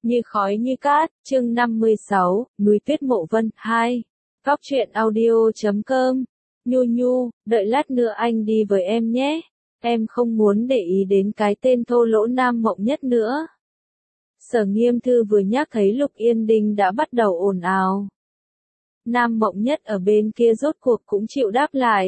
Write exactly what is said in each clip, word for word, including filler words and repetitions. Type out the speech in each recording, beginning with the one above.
Như khói như cát, chương năm mươi sáu, núi tuyết Mộ Vân, hai. Góc truyện audio chấm com. Nhu Nhu, đợi lát nữa anh đi với em nhé. Em không muốn để ý đến cái tên thô lỗ Nam Mộng Nhất nữa. Sở Nghiêm Thư vừa nhắc thấy Lục Yên Đình đã bắt đầu ồn ào. Nam Mộng Nhất ở bên kia rốt cuộc cũng chịu đáp lại.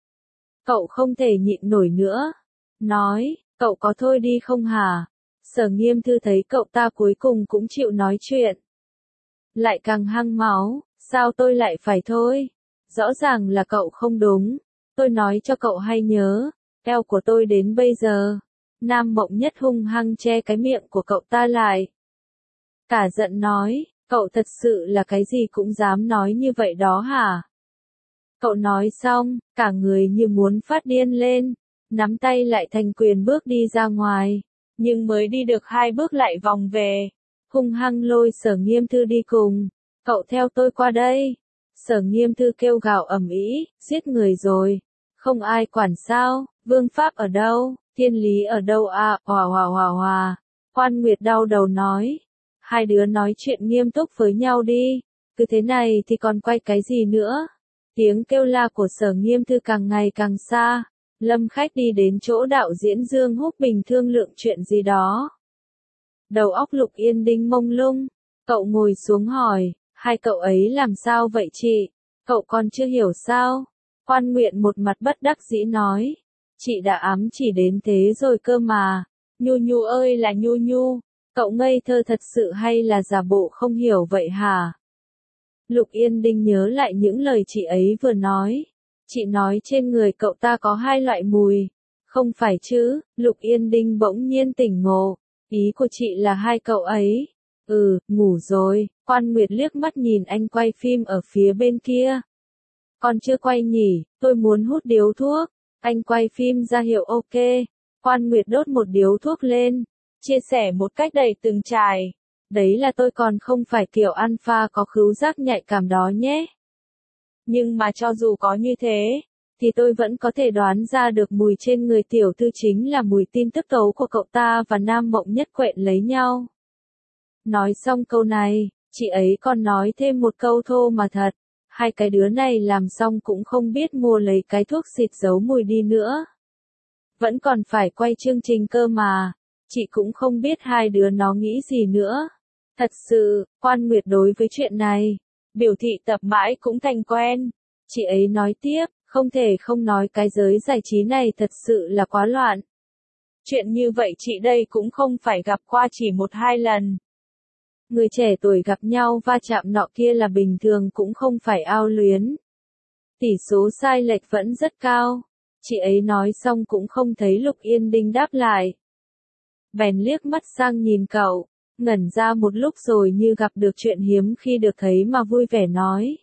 Cậu không thể nhịn nổi nữa. Nói, cậu có thôi đi không hả? Sở Nghiêm Thư thấy cậu ta cuối cùng cũng chịu nói chuyện. Lại càng hăng máu, sao tôi lại phải thôi? Rõ ràng là cậu không đúng. Tôi nói cho cậu hay nhớ, eo của tôi đến bây giờ. Nam Mộng Nhất hung hăng che cái miệng của cậu ta lại. Cả giận nói, cậu thật sự là cái gì cũng dám nói như vậy đó hả? Cậu nói xong, cả người như muốn phát điên lên, nắm tay lại thành quyền bước đi ra ngoài. Nhưng mới đi được hai bước lại vòng về, hung hăng lôi Sở Nghiêm Thư đi cùng. Cậu theo tôi qua đây. Sở Nghiêm Thư kêu gào ầm ĩ, giết người rồi. Không ai quản sao, vương pháp ở đâu, thiên lý ở đâu à, hòa hòa hòa hòa. Hoan Nguyệt đau đầu nói. Hai đứa nói chuyện nghiêm túc với nhau đi, cứ thế này thì còn quay cái gì nữa. Tiếng kêu la của Sở Nghiêm Thư càng ngày càng xa. Lâm Khách đi đến chỗ đạo diễn Dương Húc Bình thương lượng chuyện gì đó. Đầu óc Lục Yên Đình mông lung. Cậu ngồi xuống hỏi, hai cậu ấy làm sao vậy chị? Cậu còn chưa hiểu sao? Hoan Nguyện một mặt bất đắc dĩ nói. Chị đã ám chỉ đến thế rồi cơ mà. Nhu Nhu ơi là Nhu Nhu, cậu ngây thơ thật sự hay là giả bộ không hiểu vậy hả? Lục Yên Đình nhớ lại những lời chị ấy vừa nói. Chị nói trên người cậu ta có hai loại mùi. Không phải chứ, Lục Yên Đình bỗng nhiên tỉnh ngộ. Ý của chị là hai cậu ấy. Ừ, ngủ rồi. Quan Nguyệt liếc mắt nhìn anh quay phim ở phía bên kia. Còn chưa quay nhỉ, tôi muốn hút điếu thuốc. Anh quay phim ra hiệu ok. Quan Nguyệt đốt một điếu thuốc lên. Chia sẻ một cách đầy từng trải. Đấy là tôi còn không phải kiểu alpha có khứu giác nhạy cảm đó nhé. Nhưng mà cho dù có như thế, thì tôi vẫn có thể đoán ra được mùi trên người tiểu thư chính là mùi tin tức tấu của cậu ta và Nam Mộng Nhất quện lấy nhau. Nói xong câu này, chị ấy còn nói thêm một câu thô mà thật. Hai cái đứa này làm xong cũng không biết mua lấy cái thuốc xịt giấu mùi đi nữa. Vẫn còn phải quay chương trình cơ mà. Chị cũng không biết hai đứa nó nghĩ gì nữa. Thật sự, Quan Nguyệt đối với chuyện này, biểu thị tập mãi cũng thành quen. Chị ấy nói tiếp, không thể không nói cái giới giải trí này thật sự là quá loạn. Chuyện như vậy chị đây cũng không phải gặp qua chỉ một hai lần. Người trẻ tuổi gặp nhau va chạm nọ kia là bình thường cũng không phải ao luyến. Tỷ số sai lệch vẫn rất cao. Chị ấy nói xong cũng không thấy Lục Yên Đình đáp lại. Bèn liếc mắt sang nhìn cậu. Ngẩn ra một lúc rồi như gặp được chuyện hiếm khi được thấy mà vui vẻ nói.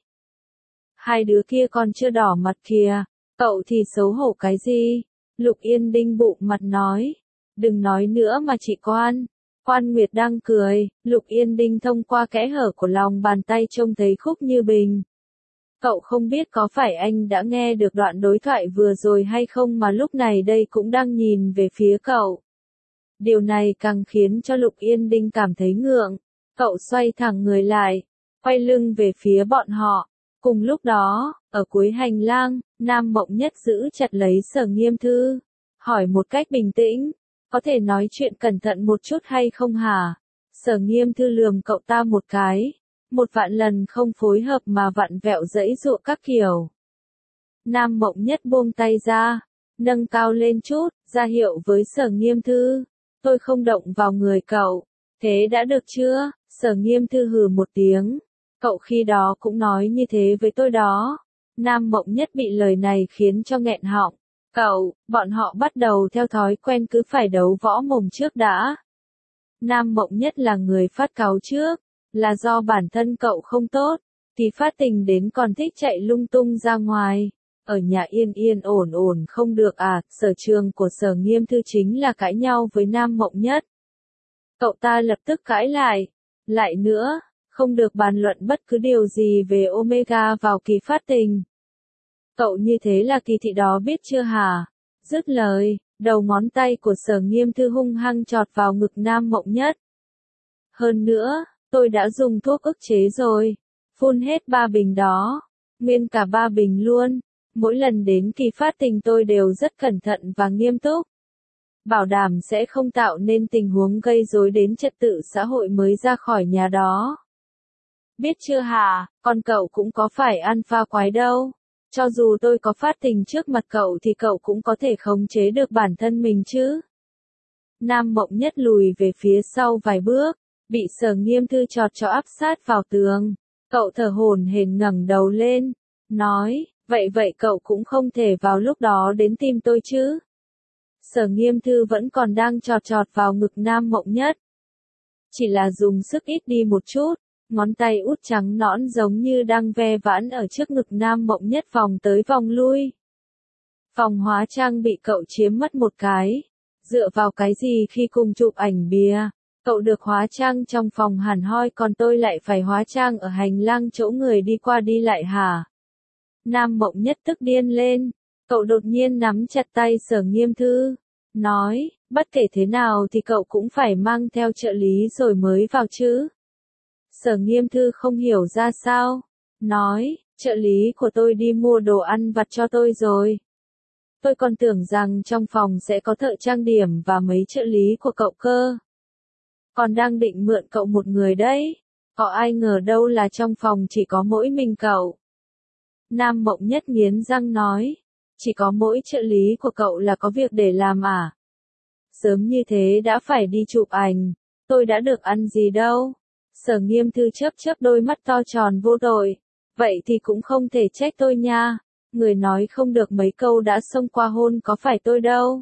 Hai đứa kia còn chưa đỏ mặt kìa, cậu thì xấu hổ cái gì? Lục Yên Đình bụng mặt nói. Đừng nói nữa mà chị Quan. Quan Nguyệt đang cười, Lục Yên Đình thông qua kẽ hở của lòng bàn tay trông thấy Khúc Như Bình. Cậu không biết có phải anh đã nghe được đoạn đối thoại vừa rồi hay không mà lúc này đây cũng đang nhìn về phía cậu. Điều này càng khiến cho Lục Yên Đình cảm thấy ngượng. Cậu xoay thẳng người lại, quay lưng về phía bọn họ. Cùng lúc đó, ở cuối hành lang, Nam Mộng Nhất giữ chặt lấy Sở Nghiêm Thư. Hỏi một cách bình tĩnh, có thể nói chuyện cẩn thận một chút hay không hả? Sở Nghiêm Thư lườm cậu ta một cái. Một vạn lần không phối hợp mà vặn vẹo dãy dụa các kiểu. Nam Mộng Nhất buông tay ra, nâng cao lên chút, ra hiệu với Sở Nghiêm Thư. Tôi không động vào người cậu. Thế đã được chưa? Sở Nghiêm Thư hừ một tiếng. Cậu khi đó cũng nói như thế với tôi đó. Nam Mộng Nhất bị lời này khiến cho nghẹn họng. Cậu, bọn họ bắt đầu theo thói quen cứ phải đấu võ mồm trước đã. Nam Mộng Nhất là người phát cáu trước. Là do bản thân cậu không tốt. Thì phát tình đến còn thích chạy lung tung ra ngoài. Ở nhà yên yên ổn ổn không được à, sở trường của Sở Nghiêm Thư chính là cãi nhau với Nam Mộng Nhất. Cậu ta lập tức cãi lại. Lại nữa, không được bàn luận bất cứ điều gì về Omega vào kỳ phát tình. Cậu như thế là kỳ thị đó biết chưa hả? Dứt lời, đầu ngón tay của Sở Nghiêm Thư hung hăng chọt vào ngực Nam Mộng Nhất. Hơn nữa, tôi đã dùng thuốc ức chế rồi. Phun hết ba bình đó. Nguyên cả ba bình luôn. Mỗi lần đến kỳ phát tình tôi đều rất cẩn thận và nghiêm túc. Bảo đảm sẽ không tạo nên tình huống gây rối đến trật tự xã hội mới ra khỏi nhà đó. Biết chưa hả, còn cậu cũng có phải alpha quái đâu. Cho dù tôi có phát tình trước mặt cậu thì cậu cũng có thể khống chế được bản thân mình chứ. Nam Mộng Nhất lùi về phía sau vài bước, bị Sở Nghiêm Thư chọt cho áp sát vào tường. Cậu thở hổn hển ngẩng đầu lên, nói, vậy vậy cậu cũng không thể vào lúc đó đến tìm tôi chứ. Sở Nghiêm Thư vẫn còn đang chọt chọt vào ngực Nam Mộng Nhất. Chỉ là dùng sức ít đi một chút, ngón tay út trắng nõn giống như đang ve vãn ở trước ngực Nam Mộng Nhất vòng tới vòng lui. Phòng hóa trang bị cậu chiếm mất một cái. Dựa vào cái gì khi cùng chụp ảnh bìa, cậu được hóa trang trong phòng hẳn hoi còn tôi lại phải hóa trang ở hành lang chỗ người đi qua đi lại hả? Nam Mộng Nhất tức điên lên, cậu đột nhiên nắm chặt tay Sở Nghiêm Thư, nói, bất kể thế nào thì cậu cũng phải mang theo trợ lý rồi mới vào chứ. Sở Nghiêm Thư không hiểu ra sao, nói, trợ lý của tôi đi mua đồ ăn vặt cho tôi rồi. Tôi còn tưởng rằng trong phòng sẽ có thợ trang điểm và mấy trợ lý của cậu cơ. Còn đang định mượn cậu một người đấy. Có ai ngờ đâu là trong phòng chỉ có mỗi mình cậu. Nam Mộng Nhất nghiến răng nói. Chỉ có mỗi trợ lý của cậu là có việc để làm à? Sớm như thế đã phải đi chụp ảnh. Tôi đã được ăn gì đâu. Sở Nghiêm Thư chớp chớp đôi mắt to tròn vô tội. Vậy thì cũng không thể trách tôi nha. Người nói không được mấy câu đã xông qua hôn có phải tôi đâu.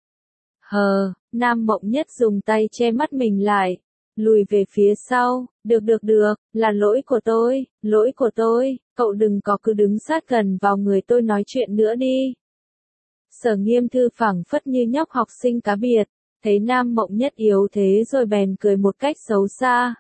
Hờ, Nam Mộng Nhất dùng tay che mắt mình lại, lùi về phía sau, được được được, là lỗi của tôi, lỗi của tôi, cậu đừng có cứ đứng sát gần vào người tôi nói chuyện nữa đi. Sở Nghiêm Thư phảng phất như nhóc học sinh cá biệt, thấy Nam Mộng Nhất yếu thế rồi bèn cười một cách xấu xa.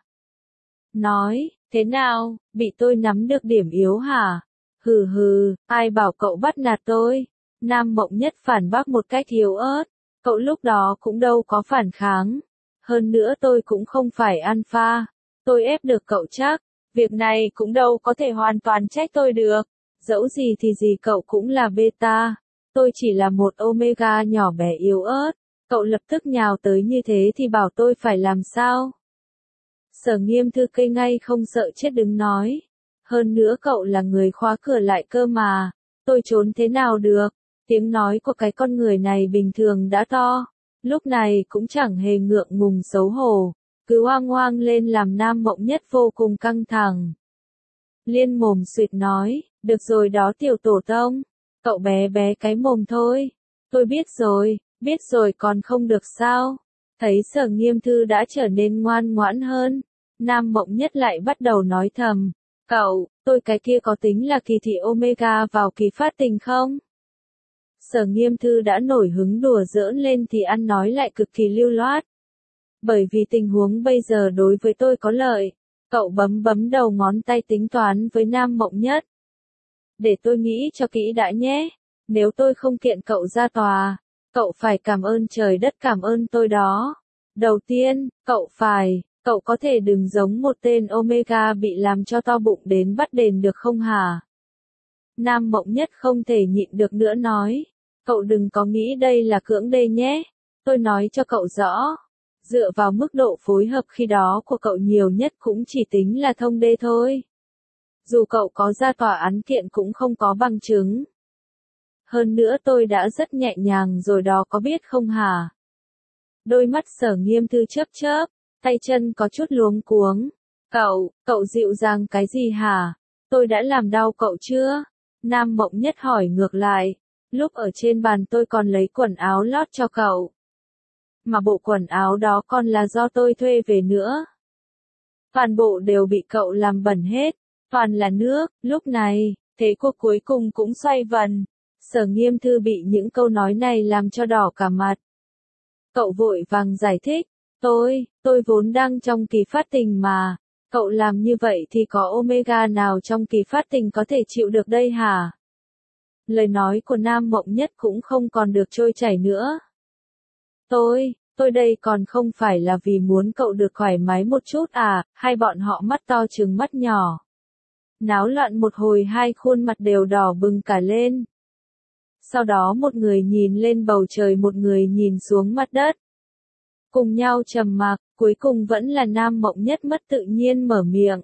Nói, thế nào, bị tôi nắm được điểm yếu hả? Hừ hừ, ai bảo cậu bắt nạt tôi? Nam Mộng Nhất phản bác một cách yếu ớt, cậu lúc đó cũng đâu có phản kháng. Hơn nữa tôi cũng không phải alpha, tôi ép được cậu chắc, việc này cũng đâu có thể hoàn toàn trách tôi được. Dẫu gì thì gì cậu cũng là beta, tôi chỉ là một omega nhỏ bé yếu ớt, cậu lập tức nhào tới như thế thì bảo tôi phải làm sao? Sở Nghiêm Thư cây ngay không sợ chết đứng nói. Hơn nữa cậu là người khóa cửa lại cơ mà, tôi trốn thế nào được, tiếng nói của cái con người này bình thường đã to, lúc này cũng chẳng hề ngượng ngùng xấu hổ, cứ oang oang lên làm Nam Mộng Nhất vô cùng căng thẳng. Liên mồm suyệt nói, được rồi đó tiểu tổ tông, cậu bé bé cái mồm thôi, tôi biết rồi, biết rồi còn không được sao, thấy Sở Nghiêm Thư đã trở nên ngoan ngoãn hơn, Nam Mộng Nhất lại bắt đầu nói thầm. Cậu, tôi cái kia có tính là kỳ thị omega vào kỳ phát tình không? Sở Nghiêm Thư đã nổi hứng đùa giỡn lên thì ăn nói lại cực kỳ lưu loát. Bởi vì tình huống bây giờ đối với tôi có lợi, cậu bấm bấm đầu ngón tay tính toán với Nam Mộng Nhất. Để tôi nghĩ cho kỹ đã nhé, nếu tôi không kiện cậu ra tòa, cậu phải cảm ơn trời đất cảm ơn tôi đó. Đầu tiên, cậu phải... Cậu có thể đừng giống một tên omega bị làm cho to bụng đến bắt đền được không hả? Nam Mộng Nhất không thể nhịn được nữa nói. Cậu đừng có nghĩ đây là cưỡng đê nhé. Tôi nói cho cậu rõ. Dựa vào mức độ phối hợp khi đó của cậu nhiều nhất cũng chỉ tính là thông đê thôi. Dù cậu có ra tòa án kiện cũng không có bằng chứng. Hơn nữa tôi đã rất nhẹ nhàng rồi đó có biết không hả? Đôi mắt Sở Nghiêm Thư chớp chớp. Tay chân có chút luống cuống. Cậu, cậu dịu dàng cái gì hả? Tôi đã làm đau cậu chưa? Nam Mộng Nhất hỏi ngược lại. Lúc ở trên bàn tôi còn lấy quần áo lót cho cậu. Mà bộ quần áo đó còn là do tôi thuê về nữa. Toàn bộ đều bị cậu làm bẩn hết. Toàn là nước. Lúc này, thế cuộc cuối cùng cũng xoay vần. Sở Nghiêm Thư bị những câu nói này làm cho đỏ cả mặt. Cậu vội vàng giải thích. Tôi, tôi vốn đang trong kỳ phát tình mà, cậu làm như vậy thì có omega nào trong kỳ phát tình có thể chịu được đây hả? Lời nói của Nam Mộng Nhất cũng không còn được trôi chảy nữa. Tôi, tôi đây còn không phải là vì muốn cậu được thoải mái một chút à, hai bọn họ mắt to trừng mắt nhỏ. Náo loạn một hồi hai khuôn mặt đều đỏ bừng cả lên. Sau đó một người nhìn lên bầu trời một người nhìn xuống mặt đất. Cùng nhau trầm mặc, cuối cùng vẫn là Nam Mộng Nhất mất tự nhiên mở miệng.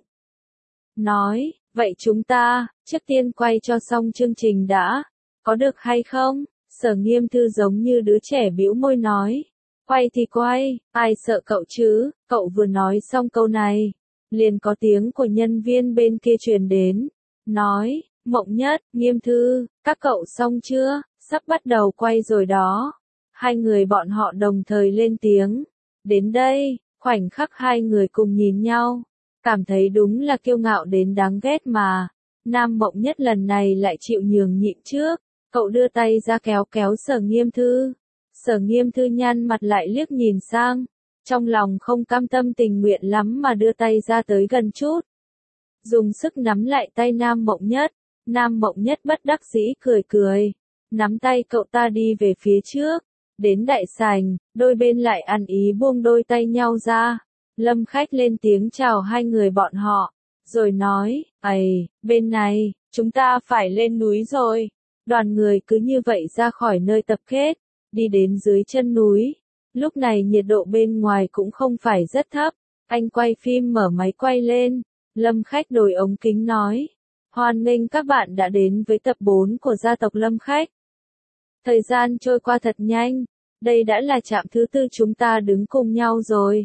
Nói, vậy chúng ta, trước tiên quay cho xong chương trình đã, có được hay không? Sở Nghiêm Thư giống như đứa trẻ bĩu môi nói. Quay thì quay, ai sợ cậu chứ, cậu vừa nói xong câu này. Liền có tiếng của nhân viên bên kia truyền đến. Nói, Mộng Nhất, Nghiêm Thư, các cậu xong chưa, sắp bắt đầu quay rồi đó. Hai người bọn họ đồng thời lên tiếng. Đến đây, khoảnh khắc hai người cùng nhìn nhau. Cảm thấy đúng là kiêu ngạo đến đáng ghét mà. Nam Mộng Nhất lần này lại chịu nhường nhịn trước. Cậu đưa tay ra kéo kéo Sở Nghiêm Thư. Sở Nghiêm Thư nhăn mặt lại liếc nhìn sang. Trong lòng không cam tâm tình nguyện lắm mà đưa tay ra tới gần chút. Dùng sức nắm lại tay Nam Mộng Nhất. Nam Mộng Nhất bất đắc dĩ cười cười. Nắm tay cậu ta đi về phía trước. Đến đại sảnh, đôi bên lại ăn ý buông đôi tay nhau ra. Lâm Khách lên tiếng chào hai người bọn họ. Rồi nói, ầy, bên này, chúng ta phải lên núi rồi. Đoàn người cứ như vậy ra khỏi nơi tập kết. Đi đến dưới chân núi. Lúc này nhiệt độ bên ngoài cũng không phải rất thấp. Anh quay phim mở máy quay lên. Lâm Khách đổi ống kính nói. Hoan nghênh các bạn đã đến với tập bốn của gia tộc Lâm Khách. Thời gian trôi qua thật nhanh. Đây đã là trạm thứ tư chúng ta đứng cùng nhau rồi.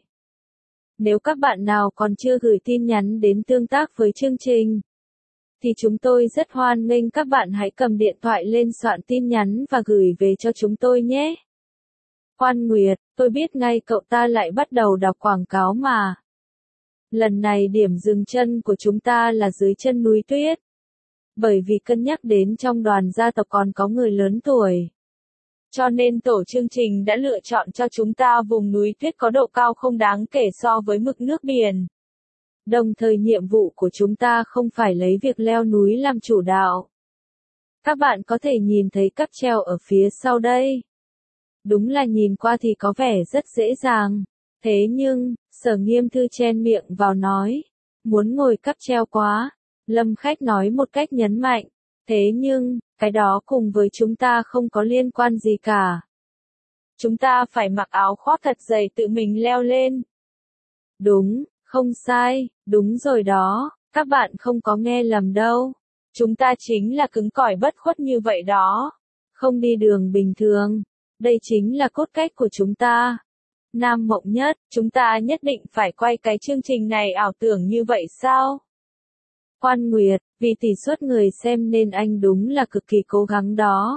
Nếu các bạn nào còn chưa gửi tin nhắn đến tương tác với chương trình, thì chúng tôi rất hoan nghênh các bạn hãy cầm điện thoại lên soạn tin nhắn và gửi về cho chúng tôi nhé. Hoan Nguyệt, tôi biết ngay cậu ta lại bắt đầu đọc quảng cáo mà. Lần này điểm dừng chân của chúng ta là dưới chân núi tuyết. Bởi vì cân nhắc đến trong đoàn gia tộc còn có người lớn tuổi. Cho nên tổ chương trình đã lựa chọn cho chúng ta vùng núi tuyết có độ cao không đáng kể so với mực nước biển. Đồng thời nhiệm vụ của chúng ta không phải lấy việc leo núi làm chủ đạo. Các bạn có thể nhìn thấy cáp treo ở phía sau đây. Đúng là nhìn qua thì có vẻ rất dễ dàng. Thế nhưng, Sở Nghiêm Thư chen miệng vào nói. Muốn ngồi cáp treo quá. Lâm Khách nói một cách nhấn mạnh. Thế nhưng, cái đó cùng với chúng ta không có liên quan gì cả. Chúng ta phải mặc áo khoác thật dày tự mình leo lên. Đúng, không sai, đúng rồi đó, các bạn không có nghe lầm đâu. Chúng ta chính là cứng cỏi bất khuất như vậy đó. Không đi đường bình thường. Đây chính là cốt cách của chúng ta. Nam Mộng Nhất, chúng ta nhất định phải quay cái chương trình này ảo tưởng như vậy sao? Hoan Nguyệt, vì tỷ suất người xem nên anh đúng là cực kỳ cố gắng đó.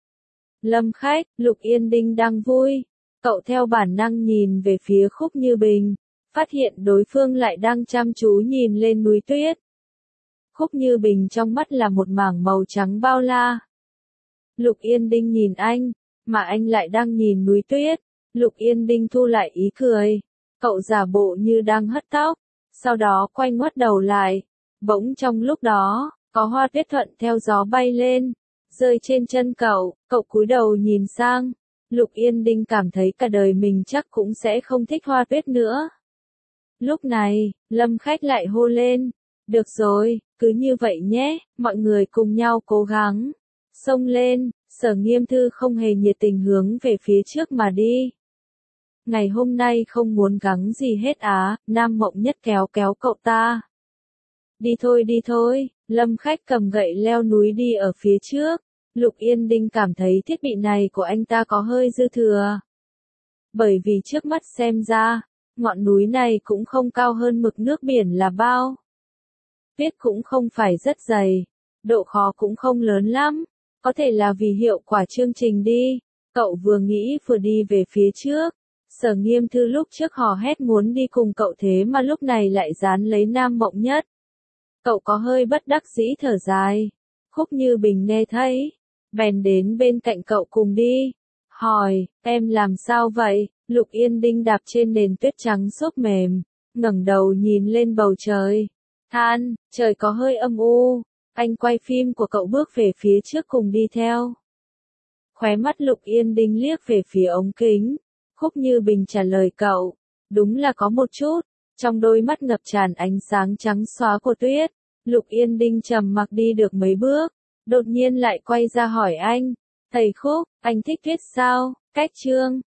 Lâm Khách, Lục Yên Đinh đang vui. Cậu theo bản năng nhìn về phía Khúc Như Bình. Phát hiện đối phương lại đang chăm chú nhìn lên núi tuyết. Khúc Như Bình trong mắt là một mảng màu trắng bao la. Lục Yên Đinh nhìn anh, mà anh lại đang nhìn núi tuyết. Lục Yên Đinh thu lại ý cười. Cậu giả bộ như đang hất tóc. Sau đó quay ngoắt đầu lại. Bỗng trong lúc đó, có hoa tuyết thuận theo gió bay lên, rơi trên chân cậu, cậu cúi đầu nhìn sang. Lục Yên Đinh cảm thấy cả đời mình chắc cũng sẽ không thích hoa tuyết nữa. Lúc này, Lâm Khách lại hô lên. Được rồi, cứ như vậy nhé, mọi người cùng nhau cố gắng. Xông lên, Sở Nghiêm Thư không hề nhiệt tình hướng về phía trước mà đi. Ngày hôm nay không muốn gắng gì hết á, Nam Mộng Nhất kéo kéo cậu ta. Đi thôi đi thôi, Lâm Khách cầm gậy leo núi đi ở phía trước. Lục Yên Đinh cảm thấy thiết bị này của anh ta có hơi dư thừa. Bởi vì trước mắt xem ra, ngọn núi này cũng không cao hơn mực nước biển là bao. Tuyết cũng không phải rất dày, độ khó cũng không lớn lắm, có thể là vì hiệu quả chương trình đi. Cậu vừa nghĩ vừa đi về phía trước. Sở Nghiêm Thư lúc trước hò hét muốn đi cùng cậu thế mà lúc này lại dán lấy Nam Mộng Nhất. Cậu có hơi bất đắc dĩ thở dài. Khúc Như Bình nghe thấy, bèn đến bên cạnh cậu cùng đi. Hỏi, em làm sao vậy? Lục Yên Đinh đạp trên nền tuyết trắng xốp mềm, ngẩng đầu nhìn lên bầu trời. Than, trời có hơi âm u. Anh quay phim của cậu bước về phía trước cùng đi theo. Khóe mắt Lục Yên Đinh liếc về phía ống kính. Khúc Như Bình trả lời cậu. Đúng là có một chút. Trong đôi mắt ngập tràn ánh sáng trắng xóa của Tuyết, Lục Yên Đinh trầm mặc đi được mấy bước, đột nhiên lại quay ra hỏi anh. Thầy Khúc, anh thích Tuyết sao? Cách chương